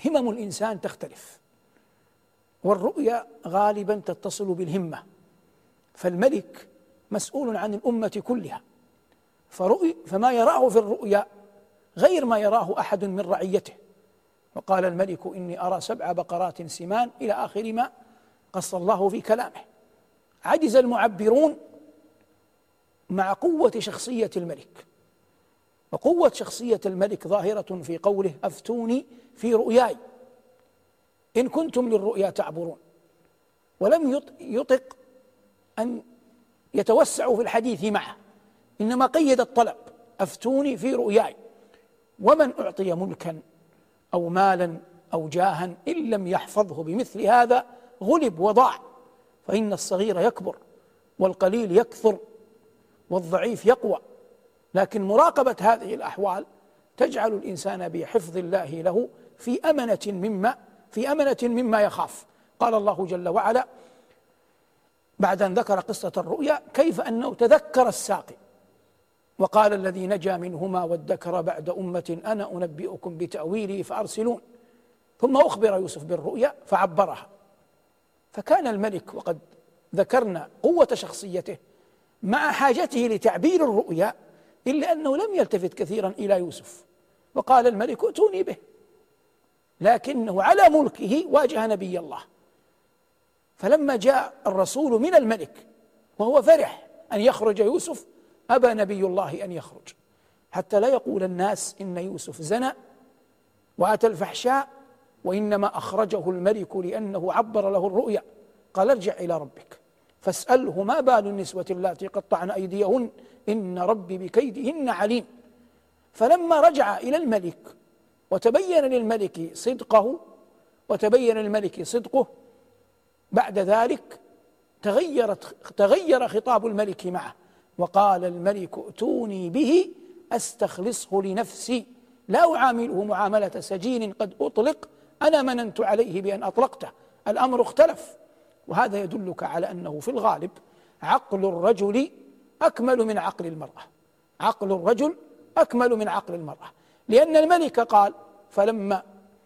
همم الإنسان تختلف، والرؤيا غالبا تتصل بالهمة، فالملك مسؤول عن الأمة كلها، فما يراه في الرؤيا غير ما يراه أحد من رعيته. وقال الملك إني أرى 7 بقرات سمان إلى آخر ما قص الله في كلامه. عجز المعبرون مع قوة شخصية الملك، وقوة شخصية الملك ظاهرة في قوله أفتوني في رؤياي إن كنتم للرؤيا تعبرون، ولم يطق أن يتوسعوا في الحديث معه، إنما قيد الطلب أفتوني في رؤياي. ومن أعطي ملكا أو مالا أو جاها إن لم يحفظه بمثل هذا غلب وضاع، فإن الصغير يكبر والقليل يكثر والضعيف يقوى. لكن مراقبة هذه الأحوال تجعل الإنسان بحفظ الله له في أمنة مما يخاف. قال الله جل وعلا بعد أن ذكر قصة الرؤيا كيف أنه تذكر الساقي، وقال الذي نجا منهما وادكر بعد أمة أنا أنبئكم بتأويله فأرسلون، ثم أخبر يوسف بالرؤيا فعبرها. فكان الملك، وقد ذكرنا قوة شخصيته مع حاجته لتعبير الرؤيا، إلا أنه لم يلتفت كثيرا إلى يوسف، وقال الملك ائتوني به، لكنه على ملكه واجه نبي الله. فلما جاء الرسول من الملك وهو فرح أن يخرج يوسف، أبى نبي الله أن يخرج، حتى لا يقول الناس إن يوسف زنى وأتى الفحشاء، وإنما أخرجه الملك لأنه عبر له الرؤيا. قال ارجع إلى ربك فاسأله ما بال النسوة اللاتي قطعن أيديهن إن ربي بكيدهن عليم. فلما رجع إلى الملك وتبين للملك صدقه بعد ذلك تغير خطاب الملك معه، وقال الملك ائتوني به أستخلصه لنفسي لا أعامله معاملة سجين قد أطلق أنا مننت عليه بأن أطلقته. الأمر اختلف، وهذا يدلك على أنه في الغالب عقل الرجل أكمل من عقل المرأة، عقل الرجل أكمل من عقل المرأة، لأن الملك قال فلما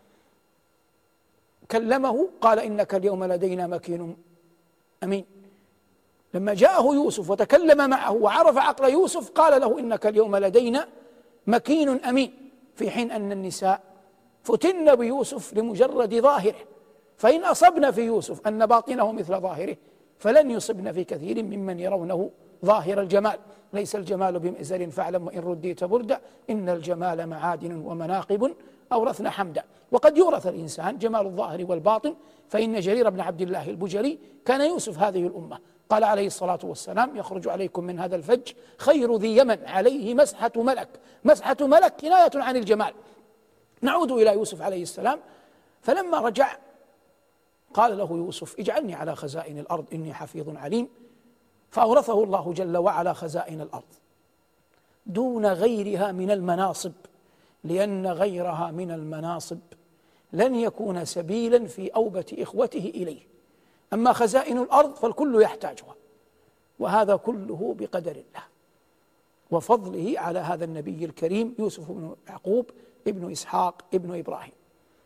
كلمه قال إنك اليوم لدينا مكين أمين. لما جاءه يوسف وتكلم معه وعرف عقل يوسف قال له إنك اليوم لدينا مكين أمين، في حين أن النساء فتن بيوسف لمجرد ظاهره، فإن أصبنا في يوسف أن باطنه مثل ظاهره فلن يصبن في كثير ممن يرونه ظاهر الجمال. ليس الجمال بمئزر فاعلم وإن رديت بردا إن الجمال معادن ومناقب أورثنا حمدا. وقد يورث الإنسان جمال الظاهر والباطن، فإن جرير بن عبد الله البجلي كان يوسف هذه الأمة، قال عليه الصلاة والسلام يخرج عليكم من هذا الفج خير ذي يمن عليه مسحة ملك. مسحة ملك كناية عن الجمال. نعود إلى يوسف عليه السلام، فلما رجع قال له يوسف اجعلني على خزائن الأرض إني حفيظ عليم، فأورثه الله جل وعلا خزائن الأرض دون غيرها من المناصب، لأن غيرها من المناصب لن يكون سبيلا في أوبة إخوته إليه. أما خزائن الأرض فالكل يحتاجها، وهذا كله بقدر الله وفضله على هذا النبي الكريم يوسف بن يعقوب ابن إسحاق ابن إبراهيم.